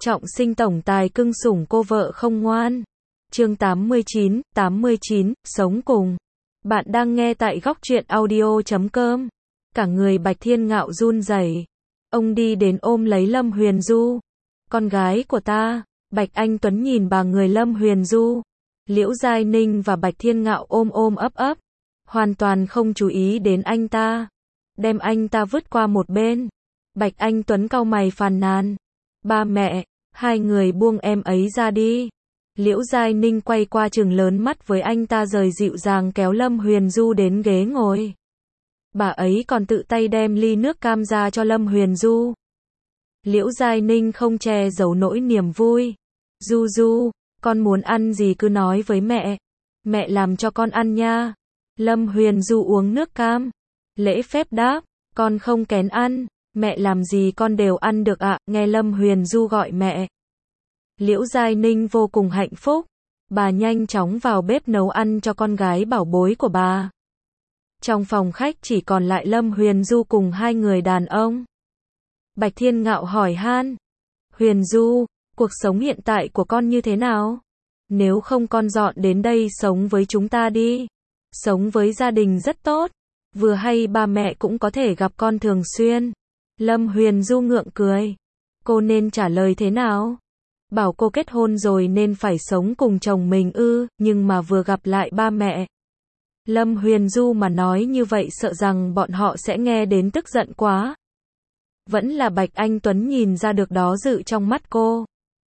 Trọng sinh tổng tài cưng sủng cô vợ không ngoan. Chương 89, sống cùng. Bạn đang nghe tại góc truyện audio.com. Cả người Bạch Thiên Ngạo run rẩy. Ông đi đến ôm lấy Lâm Huyền Du. Con gái của ta. Bạch Anh Tuấn nhìn bà người Lâm Huyền Du. Liễu Giai Ninh và Bạch Thiên Ngạo ôm ôm ấp ấp. Hoàn toàn không chú ý đến anh ta. Đem anh ta vứt qua một bên. Bạch Anh Tuấn cau mày phàn nàn. Ba mẹ, hai người buông em ấy ra đi. Liễu Giai Ninh quay qua trừng lớn mắt với anh ta rồi dịu dàng kéo Lâm Huyền Du đến ghế ngồi. Bà ấy còn tự tay đem ly nước cam ra cho Lâm Huyền Du. Liễu Giai Ninh không che giấu nỗi niềm vui. Du Du, con muốn ăn gì cứ nói với mẹ. Mẹ làm cho con ăn nha. Lâm Huyền Du uống nước cam. Lễ phép đáp, con không kén ăn. Mẹ làm gì con đều ăn được ạ, nghe Lâm Huyền Du gọi mẹ. Liễu Giai Ninh vô cùng hạnh phúc. Bà nhanh chóng vào bếp nấu ăn cho con gái bảo bối của bà. Trong phòng khách chỉ còn lại Lâm Huyền Du cùng hai người đàn ông. Bạch Thiên Ngạo hỏi han. Huyền Du, cuộc sống hiện tại của con như thế nào? Nếu không con dọn đến đây sống với chúng ta đi. Sống với gia đình rất tốt. Vừa hay ba mẹ cũng có thể gặp con thường xuyên. Lâm Huyền Du ngượng cười. Cô nên trả lời thế nào? Bảo cô kết hôn rồi nên phải sống cùng chồng mình ư, nhưng mà vừa gặp lại ba mẹ. Lâm Huyền Du mà nói như vậy sợ rằng bọn họ sẽ nghe đến tức giận quá. Vẫn là Bạch Anh Tuấn nhìn ra được đó dự trong mắt cô.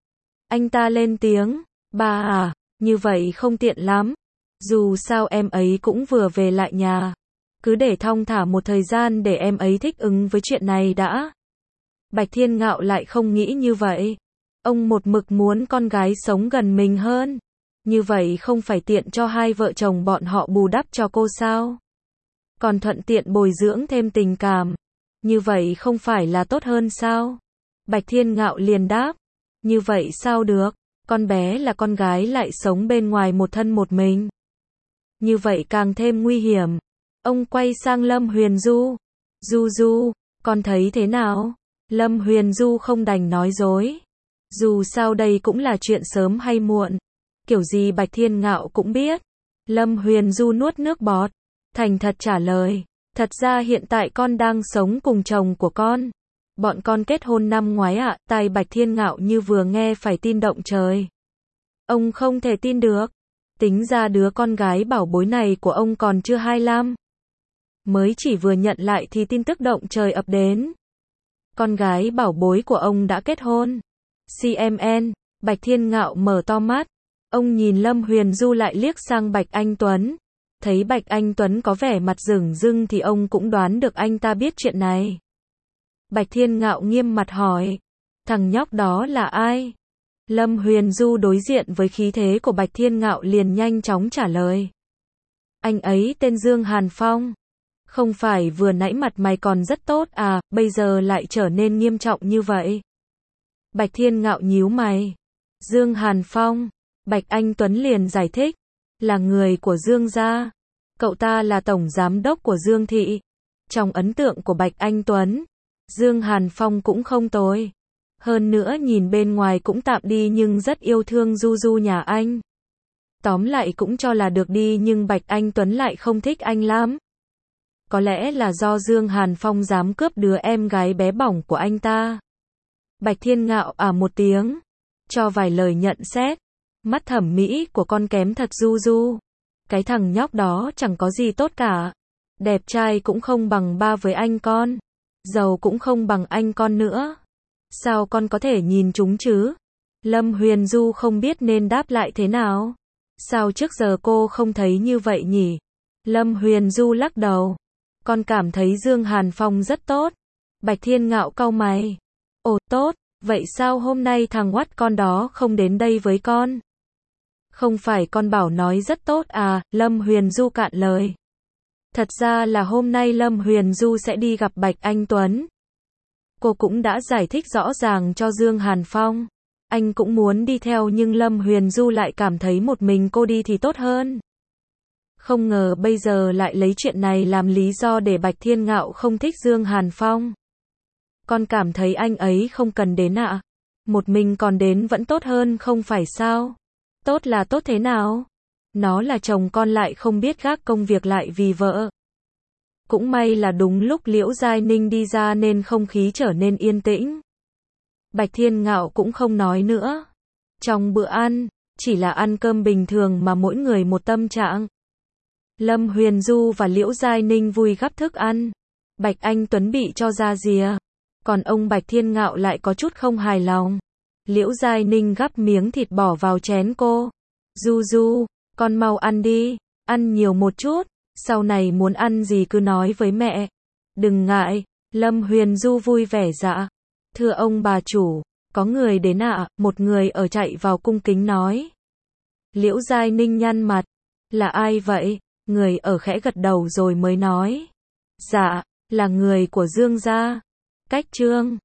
Anh ta lên tiếng, ba à, như vậy không tiện lắm. Dù sao em ấy cũng vừa về lại nhà. Cứ để thong thả một thời gian để em ấy thích ứng với chuyện này đã. Bạch Thiên Ngạo lại không nghĩ như vậy. Ông một mực muốn con gái sống gần mình hơn. Như vậy không phải tiện cho hai vợ chồng bọn họ bù đắp cho cô sao? Còn thuận tiện bồi dưỡng thêm tình cảm. Như vậy không phải là tốt hơn sao? Bạch Thiên Ngạo liền đáp. Như vậy sao được? Con bé là con gái lại sống bên ngoài một thân một mình. Như vậy càng thêm nguy hiểm. Ông quay sang Lâm Huyền Du. Du Du, con thấy thế nào? Lâm Huyền Du không đành nói dối. Dù sao đây cũng là chuyện sớm hay muộn. Kiểu gì Bạch Thiên Ngạo cũng biết. Lâm Huyền Du nuốt nước bọt. Thành thật trả lời. Thật ra hiện tại con đang sống cùng chồng của con. Bọn con kết hôn năm ngoái ạ. Tai Bạch Thiên Ngạo như vừa nghe phải tin động trời. Ông không thể tin được. Tính ra đứa con gái bảo bối này của ông còn chưa 25. Mới chỉ vừa nhận lại thì tin tức động trời ập đến. Con gái bảo bối của ông đã kết hôn. CMN, Bạch Thiên Ngạo mở to mắt. Ông nhìn Lâm Huyền Du lại liếc sang Bạch Anh Tuấn. Thấy Bạch Anh Tuấn có vẻ mặt rửng rưng thì ông cũng đoán được anh ta biết chuyện này. Bạch Thiên Ngạo nghiêm mặt hỏi. Thằng nhóc đó là ai? Lâm Huyền Du đối diện với khí thế của Bạch Thiên Ngạo liền nhanh chóng trả lời. Anh ấy tên Dương Hàn Phong. Không phải vừa nãy mặt mày còn rất tốt à, bây giờ lại trở nên nghiêm trọng như vậy. Bạch Thiên Ngạo nhíu mày. Dương Hàn Phong. Bạch Anh Tuấn liền giải thích. Là người của Dương gia. Cậu ta là tổng giám đốc của Dương thị. Trong ấn tượng của Bạch Anh Tuấn, Dương Hàn Phong cũng không tồi. Hơn nữa nhìn bên ngoài cũng tạm đi nhưng rất yêu thương Du Du nhà anh. Tóm lại cũng cho là được đi nhưng Bạch Anh Tuấn lại không thích anh lắm. Có lẽ là do Dương Hàn Phong dám cướp đứa em gái bé bỏng của anh ta. Bạch Thiên Ngạo một tiếng. Cho vài lời nhận xét. Mắt thẩm mỹ của con kém thật Du Du. Cái thằng nhóc đó chẳng có gì tốt cả. Đẹp trai cũng không bằng ba với anh con. Giàu cũng không bằng anh con nữa. Sao con có thể nhìn chúng chứ? Lâm Huyền Du không biết nên đáp lại thế nào. Sao trước giờ cô không thấy như vậy nhỉ? Lâm Huyền Du lắc đầu. Con cảm thấy Dương Hàn Phong rất tốt. Bạch Thiên Ngạo cau mày. Ồ tốt, vậy sao hôm nay thằng oắt con đó không đến đây với con? Không phải con bảo nói rất tốt à, Lâm Huyền Du cạn lời. Thật ra là hôm nay Lâm Huyền Du sẽ đi gặp Bạch Anh Tuấn. Cô cũng đã giải thích rõ ràng cho Dương Hàn Phong. Anh cũng muốn đi theo nhưng Lâm Huyền Du lại cảm thấy một mình cô đi thì tốt hơn. Không ngờ bây giờ lại lấy chuyện này làm lý do để Bạch Thiên Ngạo không thích Dương Hàn Phong. Con cảm thấy anh ấy không cần đến ạ. Một mình còn đến vẫn tốt hơn không phải sao? Tốt là tốt thế nào? Nó là chồng con lại không biết gác công việc lại vì vợ. Cũng may là đúng lúc Liễu Giai Ninh đi ra nên không khí trở nên yên tĩnh. Bạch Thiên Ngạo cũng không nói nữa. Trong bữa ăn, chỉ là ăn cơm bình thường mà mỗi người một tâm trạng. Lâm Huyền Du và Liễu Giai Ninh vui gắp thức ăn. Bạch Anh Tuấn bị cho ra rìa. Còn ông Bạch Thiên Ngạo lại có chút không hài lòng. Liễu Giai Ninh gắp miếng thịt bỏ vào chén cô. Du Du, con mau ăn đi, ăn nhiều một chút, sau này muốn ăn gì cứ nói với mẹ. Đừng ngại, Lâm Huyền Du vui vẻ dạ. Thưa ông bà chủ, có người đến ạ, một người ở chạy vào cung kính nói. Liễu Giai Ninh nhăn mặt. Là ai vậy? Người ở khẽ gật đầu rồi mới nói. Dạ, là người của Dương gia. Cách Trương.